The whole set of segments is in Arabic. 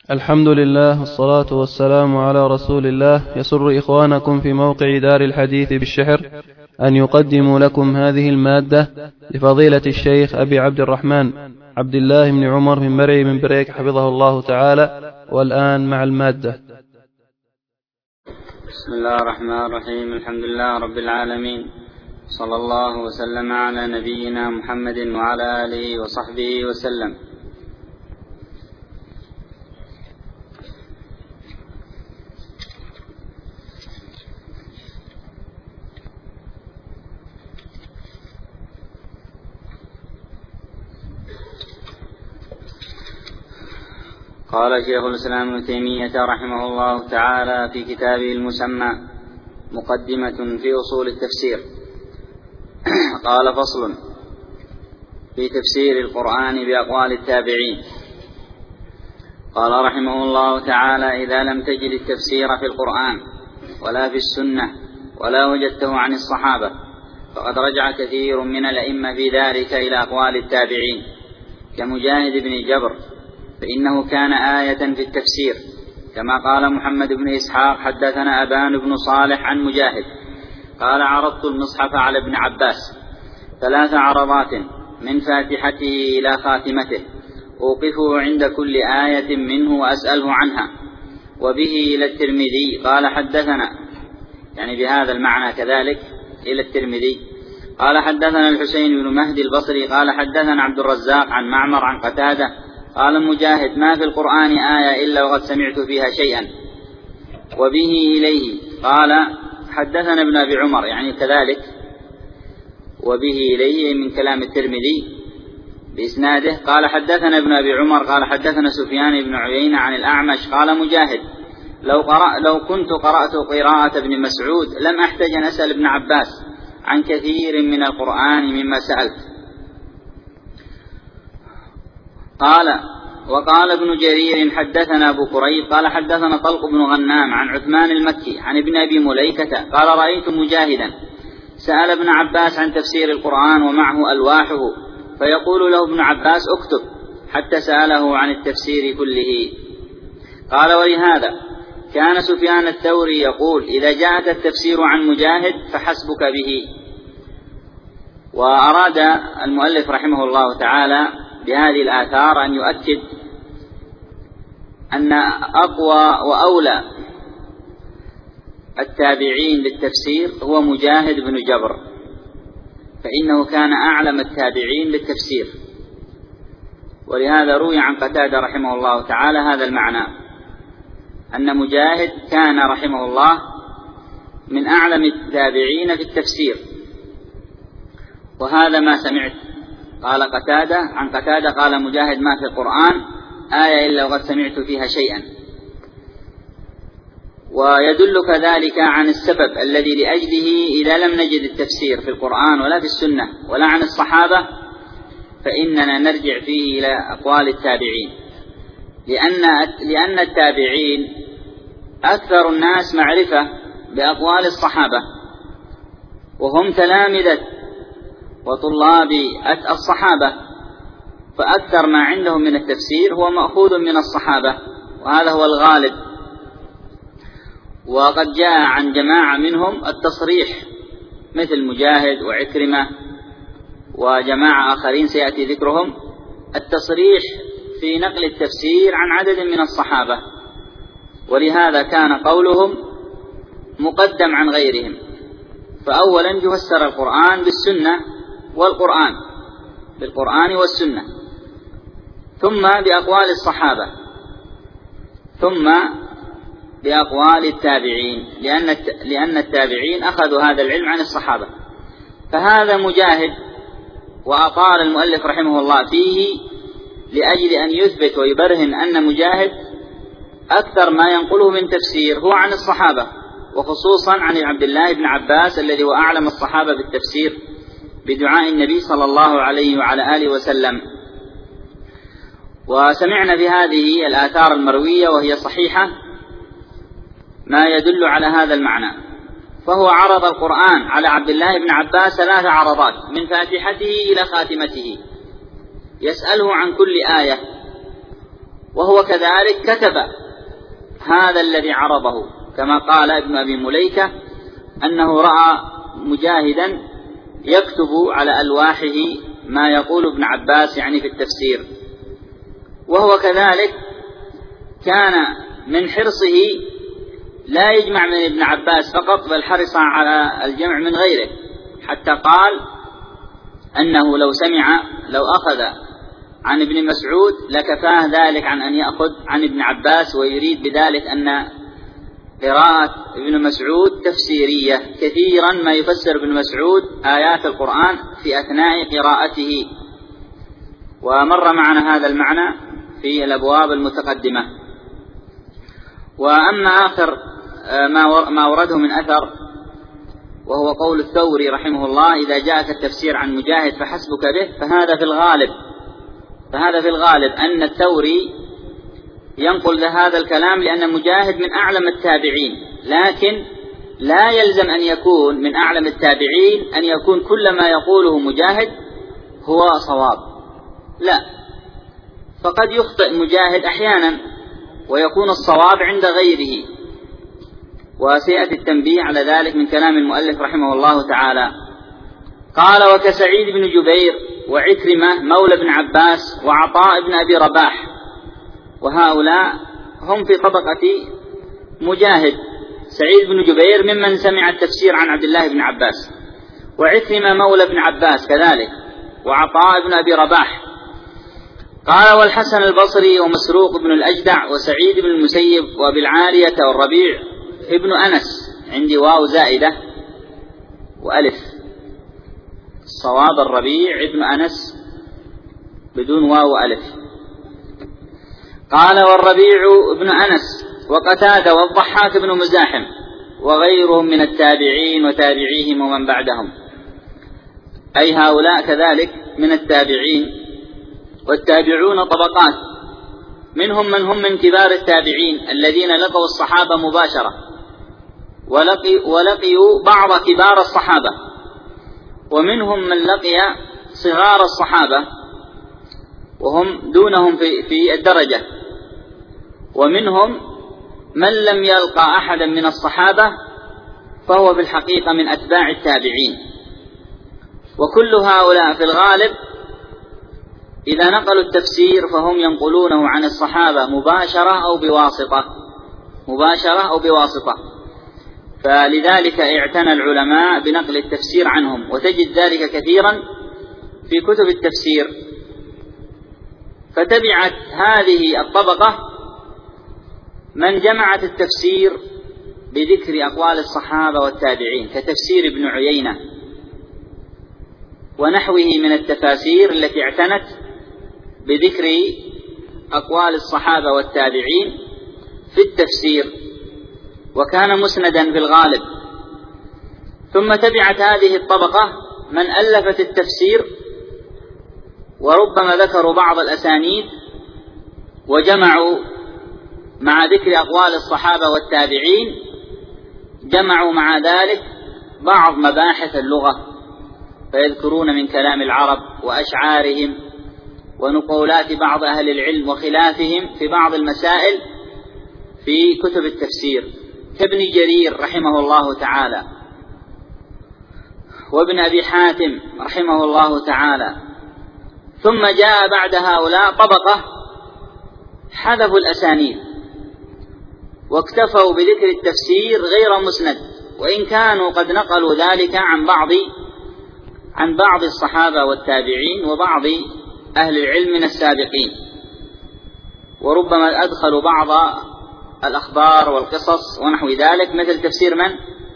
الحمد لله والصلاة والسلام على رسول الله. يسر إخوانكم في موقع دار الحديث بالشحر أن يقدموا لكم هذه المادة لفضيلة الشيخ أبي عبد الرحمن عبد الله بن عمر من مرعي من بريك حفظه الله تعالى. والآن مع المادة. بسم الله الرحمن الرحيم. الحمد لله رب العالمين، صلى الله وسلم على نبينا محمد وعلى آله وصحبه وسلم. قال شيخ الإسلام ابن تيمية رحمه الله تعالى في كتابه المسمى مقدمة في أصول التفسير، قال: فصل في تفسير القرآن بأقوال التابعين. قال رحمه الله تعالى: إذا لم تجد التفسير في القرآن ولا في السنة ولا وجدته عن الصحابة، فقد رجع كثير من الأئمة في ذلك إلى أقوال التابعين كمجاهد بن جبر، فإنه كان آية في التفسير، كما قال محمد بن إسحاق: حدثنا أبان بن صالح عن مجاهد قال: عرضت المصحف على ابن عباس 3 عرضات من فاتحته إلى خاتمته، أوقفه عند كل آية منه وأسأله عنها. وبه إلى الترمذي قال: حدثنا، يعني بهذا المعنى كذلك إلى الترمذي قال: حدثنا الحسين بن مهدي البصري قال: حدثنا عبد الرزاق عن معمر عن قتادة قال: مجاهد: ما في القرآن آية إلا وقد سمعت فيها شيئا. وبه إليه قال: حدثنا ابن أبي عمر، يعني كذلك وبه إليه من كلام الترمذي بإسناده قال: حدثنا ابن أبي عمر قال: حدثنا سفيان بن عيينة عن الأعمش قال مجاهد: لو كنت قرأت قراءة ابن مسعود لم أحتج أن أسأل ابن عباس عن كثير من القرآن مما سألت. وقال ابن جرير: حدثنا أبو كريب قال: حدثنا طلق بن غنام عن عثمان المكي عن ابن أبي مليكة قال: رأيت مجاهدا سأل ابن عباس عن تفسير القرآن ومعه ألواحه، فيقول له ابن عباس: اكتب، حتى سأله عن التفسير كله. قال: ولهذا كان سفيان الثوري يقول: إذا جاءك التفسير عن مجاهد فحسبك به. وأراد المؤلف رحمه الله تعالى بهذه الآثار أن يؤكد أن أقوى وأولى التابعين للتفسير هو مجاهد بن جبر، فإنه كان أعلم التابعين للتفسير. ولهذا روي عن قتادة رحمه الله تعالى هذا المعنى، أن مجاهد كان رحمه الله من أعلم التابعين في التفسير. وهذا ما سمعت. قال قتادة عن قتادة قال مجاهد: ما في القرآن آية إلا وقد سمعت فيها شيئا. ويدلك ذلك عن السبب الذي لأجله إذا لم نجد التفسير في القرآن ولا في السنة ولا عن الصحابة فإننا نرجع فيه إلى أقوال التابعين، لأن التابعين أكثر الناس معرفة بأقوال الصحابة، وهم تلامذة وطلاب الصحابة، فأكثر ما عندهم من التفسير هو مأخوذ من الصحابة، وهذا هو الغالب. وقد جاء عن جماعة منهم التصريح مثل مجاهد وعكرمة وجماعة آخرين سيأتي ذكرهم، التصريح في نقل التفسير عن عدد من الصحابة، ولهذا كان قولهم مقدم عن غيرهم. فأولا يفسر القرآن بالسنة والقرآن، بالقرآن والسنة، ثم بأقوال الصحابة، ثم بأقوال التابعين، لأن التابعين أخذوا هذا العلم عن الصحابة. فهذا مجاهد، وأطال المؤلف رحمه الله فيه لأجل أن يثبت ويبرهن أن مجاهد أكثر ما ينقله من تفسير هو عن الصحابة، وخصوصا عن عبد الله بن عباس الذي هو أعلم الصحابة بالتفسير بدعاء النبي صلى الله عليه وعلى آله وسلم. وسمعنا في هذه الآثار المروية وهي صحيحة ما يدل على هذا المعنى. فهو عرض القرآن على عبد الله بن عباس 3 عرضات من فاتحته إلى خاتمته، يسأله عن كل آية، وهو كذلك كتب هذا الذي عرضه، كما قال ابن أبي مليكة أنه رأى مجاهدا يكتب على ألواحه ما يقول ابن عباس يعني في التفسير. وهو كذلك كان من حرصه لا يجمع من ابن عباس فقط، بل حرص على الجمع من غيره، حتى قال أنه لو أخذ عن ابن مسعود لكفاه ذلك عن أن يأخذ عن ابن عباس، ويريد بذلك أن قراءة ابن مسعود تفسيرية، كثيرا ما يفسر ابن مسعود آيات القرآن في أثناء قراءته، ومر معنا هذا المعنى في الأبواب المتقدمة. وأما آخر ما ورده من أثر، وهو قول الثوري رحمه الله: إذا جاءك التفسير عن مجاهد فحسبك به، فهذا في الغالب أن الثوري ينقل هذا الكلام لأن مجاهد من أعلم التابعين، لكن لا يلزم أن يكون من أعلم التابعين أن يكون كل ما يقوله مجاهد هو صواب، لا، فقد يخطئ مجاهد أحيانا ويكون الصواب عند غيره، وسيأتي التنبيه على ذلك من كلام المؤلف رحمه الله تعالى. قال: وكسعيد بن جبير وعكرمة مولى بن عباس وعطاء بن أبي رباح، وهؤلاء هم في طبقة مجاهد. سعيد بن جبير ممن سمع التفسير عن عبد الله بن عباس، وعكرمة مولى بن عباس كذلك، وعطاء بن أبي رباح. قال: والحسن البصري ومسروق بن الأجدع وسعيد بن المسيب وأبي العالية والربيع ابن أنس، عندي واو زائدة وألف، الصواب الربيع ابن أنس بدون واو وألف. قال: والربيع ابن أنس وقتادة والضحاك بن مزاحم وغيرهم من التابعين وتابعيهم ومن بعدهم، أي هؤلاء كذلك من التابعين. والتابعون طبقات، منهم من هم من كبار التابعين الذين لقوا الصحابة مباشرة ولقيوا بعض كبار الصحابة، ومنهم من لقي صغار الصحابة وهم دونهم في الدرجة، ومنهم من لم يلقى أحدا من الصحابة فهو في الحقيقة من أتباع التابعين. وكل هؤلاء في الغالب إذا نقلوا التفسير فهم ينقلونه عن الصحابة مباشرة أو بواسطة، فلذلك اعتنى العلماء بنقل التفسير عنهم، وتجد ذلك كثيرا في كتب التفسير. فتبعت هذه الطبقة من جمعت التفسير بذكر أقوال الصحابة والتابعين، كتفسير ابن عيينة ونحوه من التفاسير التي اعتنت بذكر أقوال الصحابة والتابعين في التفسير، وكان مسندا في الغالب. ثم تبعت هذه الطبقة من ألفت التفسير وربما ذكروا بعض الأسانيد وجمعوا مع ذكر أقوال الصحابة والتابعين، جمعوا مع ذلك بعض مباحث اللغة، فيذكرون من كلام العرب وأشعارهم ونقولات بعض أهل العلم وخلافهم في بعض المسائل في كتب التفسير، كابن جرير رحمه الله تعالى، وابن أبي حاتم رحمه الله تعالى. ثم جاء بعد هؤلاء طبقة حذفوا الأسانيد واكتفوا بذكر التفسير غير مسند، وإن كانوا قد نقلوا ذلك عن بعض الصحابة والتابعين وبعض أهل العلم من السابقين، وربما أدخلوا بعض الأخبار والقصص ونحو ذلك، مثل تفسير من؟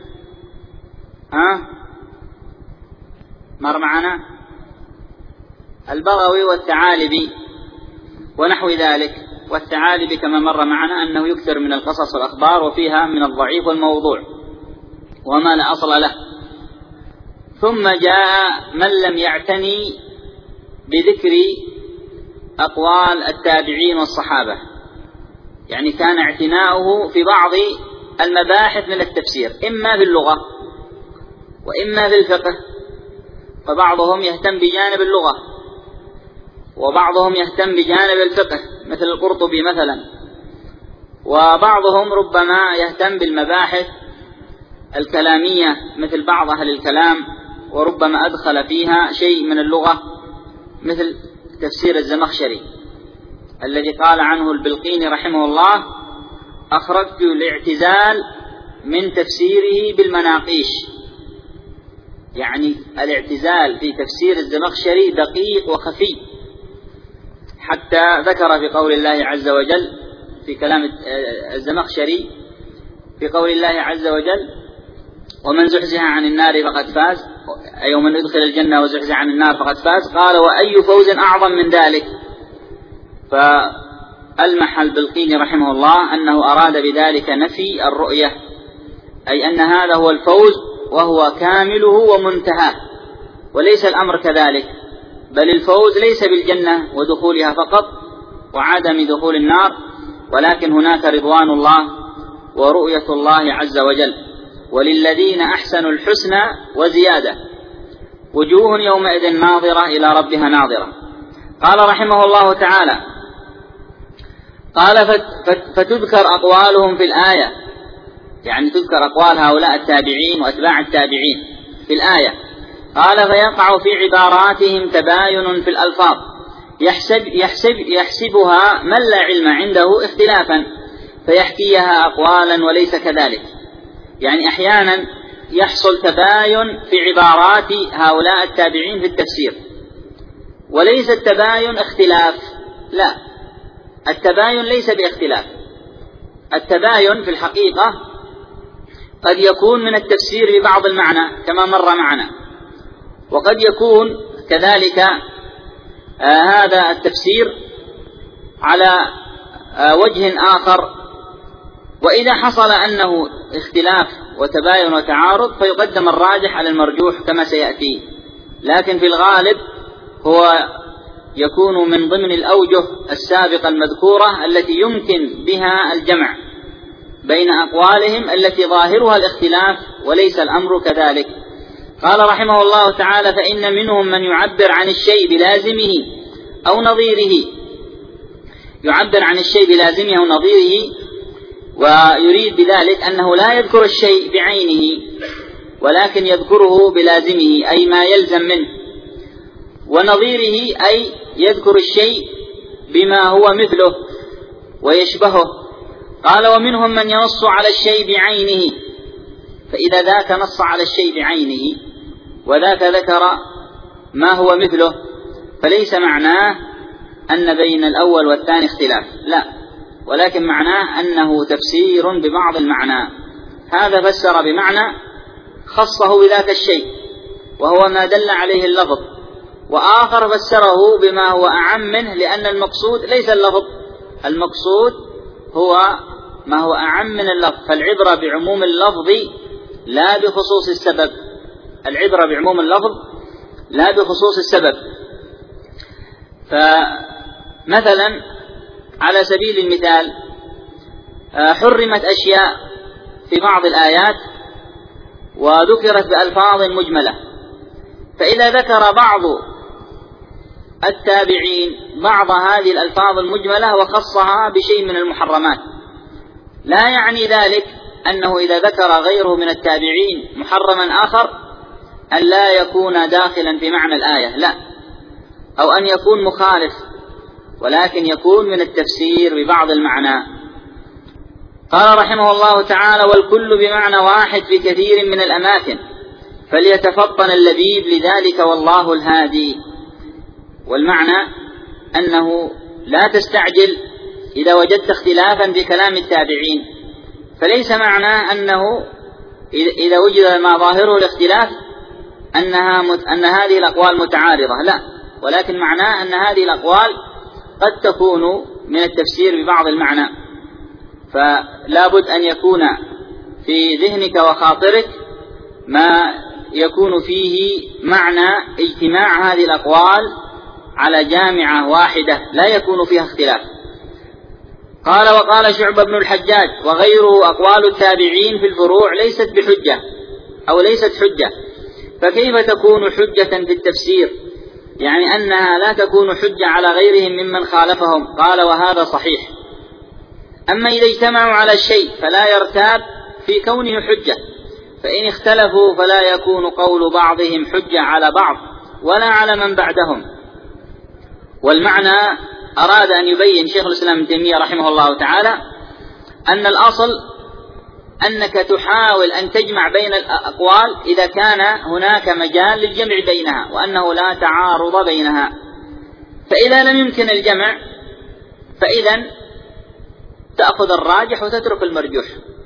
مر معنا البغوي والثعالبي ونحو ذلك. والثعالبي كما مر معنا أنه يكثر من القصص والأخبار وفيها من الضعيف والموضوع وما لا أصل له. ثم جاء من لم يعتني بذكر أقوال التابعين والصحابة، يعني كان اعتناؤه في بعض المباحث من التفسير، إما في اللغة وإما في الفقه، فبعضهم يهتم بجانب اللغة وبعضهم يهتم بجانب الفقه، مثل القرطبي مثلا، وبعضهم ربما يهتم بالمباحث الكلامية مثل بعض أهل الكلام، وربما أدخل فيها شيء من اللغة مثل تفسير الزمخشري الذي قال عنه البلقيني رحمه الله: أخرجت الاعتزال من تفسيره بالمناقيش. يعني الاعتزال في تفسير الزمخشري دقيق وخفي، حتى ذكر في قول الله عز وجل في كلام الزمخشري في قول الله عز وجل: ومن زحزح عن النار فقد فاز، أي ومن يدخل الجنة وزحزح عن النار فقد فاز، قال: وأي فوز أعظم من ذلك؟ فألمح البلقيني رحمه الله أنه أراد بذلك نفي الرؤية، أي أن هذا هو الفوز وهو كامله ومنتهاه، وليس الأمر كذلك، بل الفوز ليس بالجنة ودخولها فقط وعدم دخول النار، ولكن هناك رضوان الله ورؤية الله عز وجل. وللذين أحسنوا الحسنى وزيادة، وجوه يومئذ ناظرة إلى ربها ناظرة. قال رحمه الله تعالى: قال فتذكر أقوالهم في الآية، يعني تذكر أقوال هؤلاء التابعين وأتباع التابعين في الآية. قال: فيقع في عباراتهم تباين في الألفاظ يحسبها من لا علم عنده اختلافا، فيحكيها أقوالا وليس كذلك. يعني أحيانا يحصل تباين في عبارات هؤلاء التابعين في التفسير، وليس التباين اختلاف، لا، التباين ليس باختلاف. التباين في الحقيقة قد يكون من التفسير ببعض المعنى كما مر معنا، وقد يكون كذلك هذا التفسير على وجه آخر. وإذا حصل أنه اختلاف وتباين وتعارض فيقدم الراجح على المرجوح كما سيأتي، لكن في الغالب هو يكون من ضمن الأوجه السابقة المذكورة التي يمكن بها الجمع بين أقوالهم التي ظاهرها الاختلاف وليس الأمر كذلك. قال رحمه الله تعالى: فإن منهم من يعبر عن الشيء بلازمه أو نظيره، يعبر عن الشيء بلازمه أو نظيره، ويريد بذلك أنه لا يذكر الشيء بعينه ولكن يذكره بلازمه، أي ما يلزم منه، ونظيره أي يذكر الشيء بما هو مثله ويشبهه. قال: ومنهم من ينص على الشيء بعينه، فإذا ذاك نص على الشيء بعينه وذاك ذكر ما هو مثله فليس معناه أن بين الأول والثاني اختلاف، لا، ولكن معناه أنه تفسير ببعض المعنى. هذا فسر بمعنى خصه بذاك الشيء وهو ما دل عليه اللفظ، وآخر فسره بما هو أعم منه، لأن المقصود ليس اللفظ، المقصود هو ما هو أعم من اللفظ. فالعبرة بعموم اللفظ لا بخصوص السبب، العبرة بعموم اللفظ لا بخصوص السبب. فمثلا على سبيل المثال حرمت أشياء في بعض الآيات وذكرت بألفاظ مجملة، فإذا ذكر بعض التابعين بعض هذه الألفاظ المجملة وخصها بشيء من المحرمات، لا يعني ذلك أنه إذا ذكر غيره من التابعين محرما آخر أن لا يكون داخلا في معنى الآية، لا، أو أن يكون مخالف، ولكن يكون من التفسير ببعض المعنى. قال رحمه الله تعالى: والكل بمعنى واحد في كثير من الأماكن، فليتفطن اللبيب لذلك والله الهادي. والمعنى أنه لا تستعجل إذا وجدت اختلافا في كلام التابعين، فليس معناه أنه إذا وجد ما ظاهره الاختلاف أن هذه الأقوال متعارضة، لا، ولكن معناه أن هذه الأقوال قد تكون من التفسير ببعض المعنى، فلا بد أن يكون في ذهنك وخاطرك ما يكون فيه معنى اجتماع هذه الأقوال على جامعة واحدة لا يكون فيها اختلاف. قال: وقال شعبة بن الحجاج وغيره: أقوال التابعين في الفروع ليست بحجة أو ليست حجة، فكيف تكون حجة في التفسير يعني أنها لا تكون حجة على غيرهم ممن خالفهم. قال وهذا صحيح. أما إذا اجتمعوا على الشيء فلا يرتاب في كونه حجة، فإن اختلفوا فلا يكون قول بعضهم حجة على بعض ولا على من بعدهم. والمعنى أراد أن يبين شيخ الإسلام ابن تيمية رحمه الله تعالى أن الأصل أنك تحاول أن تجمع بين الأقوال إذا كان هناك مجال للجمع بينها وأنه لا تعارض بينها، فإذا لم يمكن الجمع فإذا تأخذ الراجح وتترك المرجوح.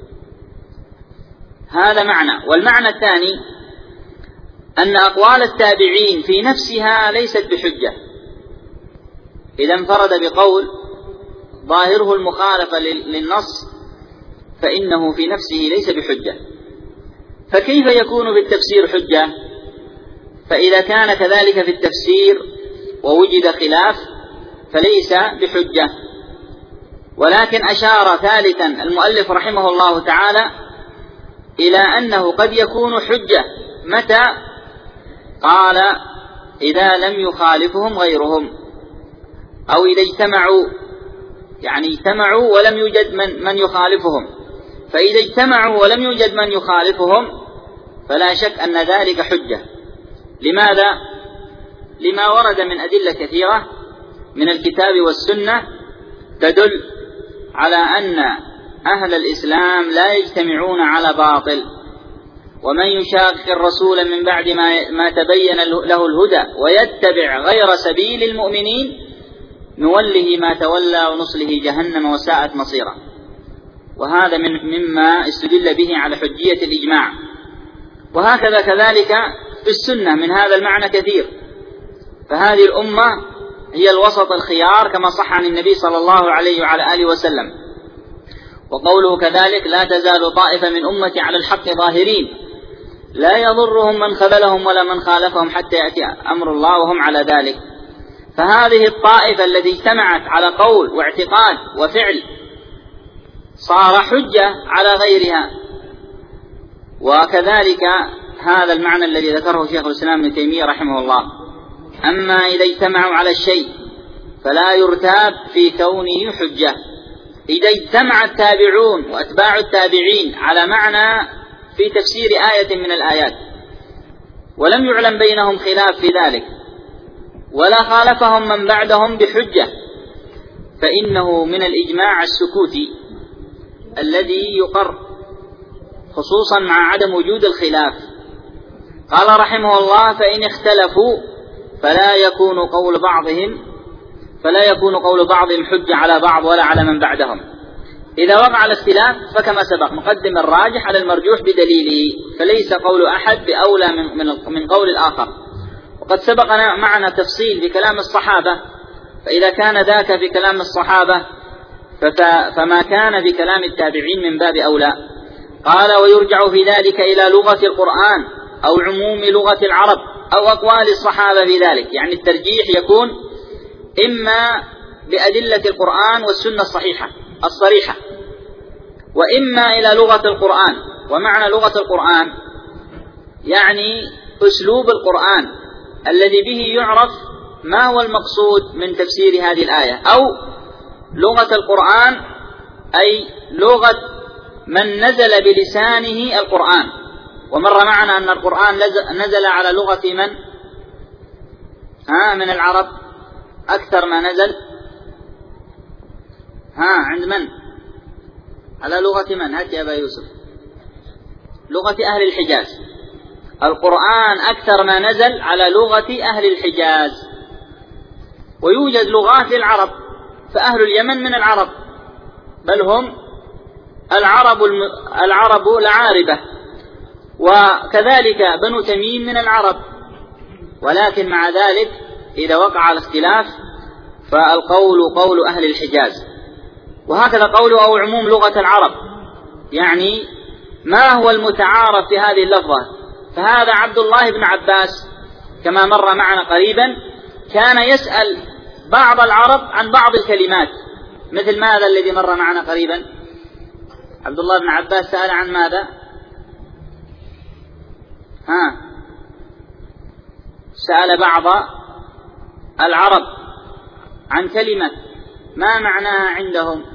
هذا معنى. والمعنى الثاني أن أقوال التابعين في نفسها ليست بحجة. إذا انفرد بقول ظاهره المخالفة للنص فإنه في نفسه ليس بحجة، فكيف يكون في التفسير حجة؟ فإذا كان كذلك في التفسير ووجد خلاف فليس بحجة. ولكن أشار ثالثا المؤلف رحمه الله تعالى إلى أنه قد يكون حجة. متى؟ قال إذا لم يخالفهم غيرهم، أو إذا اجتمعوا، يعني اجتمعوا ولم يوجد من يخالفهم، فإذا اجتمعوا ولم يوجد من يخالفهم فلا شك أن ذلك حجة. لماذا؟ لما ورد من أدلة كثيرة من الكتاب والسنة تدل على أن أهل الإسلام لا يجتمعون على باطل، ومن يشاقق الرسول من بعد ما تبين له الهدى ويتبع غير سبيل المؤمنين نوله ما تولى ونصله جهنم وساءت مصيرا. وهذا مما استدل به على حجية الإجماع. وهكذا كذلك في السنة من هذا المعنى كثير. فهذه الأمة هي الوسط الخيار كما صح عن النبي صلى الله عليه وعلى آله وسلم. وقوله كذلك لا تزال طائفة من أمتي على الحق ظاهرين لا يضرهم من خذلهم ولا من خالفهم حتى يأتي أمر الله وهم على ذلك. فهذه الطائفة التي اجتمعت على قول واعتقاد وفعل صار حجة على غيرها. وكذلك هذا المعنى الذي ذكره شيخ الإسلام ابن تيمية رحمه الله. أما إذا اجتمعوا على الشيء فلا يرتاب في كونه حجة. إذا اجتمع التابعون وأتباع التابعين على معنى في تفسير آية من الآيات ولم يعلم بينهم خلاف في ذلك ولا خالفهم من بعدهم بحجة فإنه من الإجماع السكوتي الذي يقر خصوصا مع عدم وجود الخلاف. قال رحمه الله فإن اختلفوا فلا يكون قول بعضهم حجة على بعض ولا على من بعدهم. إذا وقع الاختلاف فكما سبق نقدم الراجح على المرجوح بدليله، فليس قول أحد بأولى من قول الآخر. وقد سبقنا معنا تفصيل في كلام الصحابة، فإذا كان ذاك في كلام الصحابة فما كان في كلام التابعين من باب أولى. قال ويرجع في ذلك إلى لغة القرآن أو عموم لغة العرب أو أقوال الصحابة في ذلك. يعني الترجيح يكون إما بأدلة القرآن والسنة الصريحة وإما إلى لغة القرآن. ومعنى لغة القرآن يعني أسلوب القرآن الذي به يعرف ما هو المقصود من تفسير هذه الآية، أو لغة القرآن أي لغة من نزل بلسانه القرآن. ومر معنا أن القرآن نزل على لغة من العرب أكثر ما نزل عند من؟ على لغة من؟ هات يا أبا يوسف. لغة أهل الحجاز. القرآن أكثر ما نزل على لغة أهل الحجاز. ويوجد لغات للعرب، فأهل اليمن من العرب، بل هم العرب العاربة، وكذلك بنو تميم من العرب. ولكن مع ذلك إذا وقع الاختلاف فالقول قول أهل الحجاز. وهكذا قوله أو عموم لغة العرب، يعني ما هو المتعارف في هذه اللفظة. فهذا عبد الله بن عباس كما مر معنا قريبا كان يسأل بعض العرب عن بعض الكلمات، مثل ماذا الذي مر معنا قريبا؟ عبد الله بن عباس سأل عن ماذا؟ سأل بعض العرب عن كلمة ما معناها عندهم؟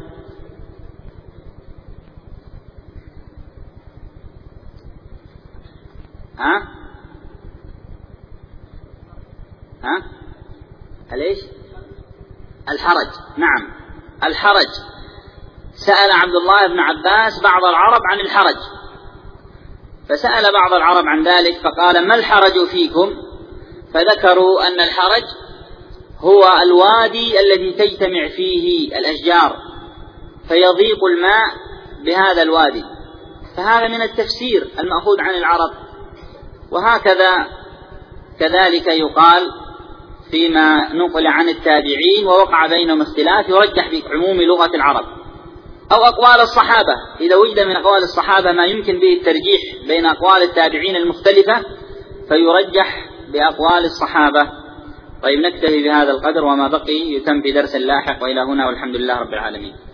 ليش؟ الحرج. نعم، الحرج. سأل عبد الله بن عباس بعض العرب عن الحرج، فسأل بعض العرب عن ذلك فقال: ما الحرج فيكم؟ فذكروا أن الحرج هو الوادي الذي تجتمع فيه الأشجار فيضيق الماء بهذا الوادي، فهذا من التفسير المأخوذ عن العرب. وهكذا كذلك يقال فيما نقل عن التابعين ووقع بينهم اختلاف يرجح بعموم لغة العرب، أو أقوال الصحابة إذا وجد من أقوال الصحابة ما يمكن به الترجيح بين أقوال التابعين المختلفة فيرجح بأقوال الصحابة. طيب، نكتفي بهذا القدر، وما بقي يتم في درس لاحق، وإلى هنا والحمد لله رب العالمين.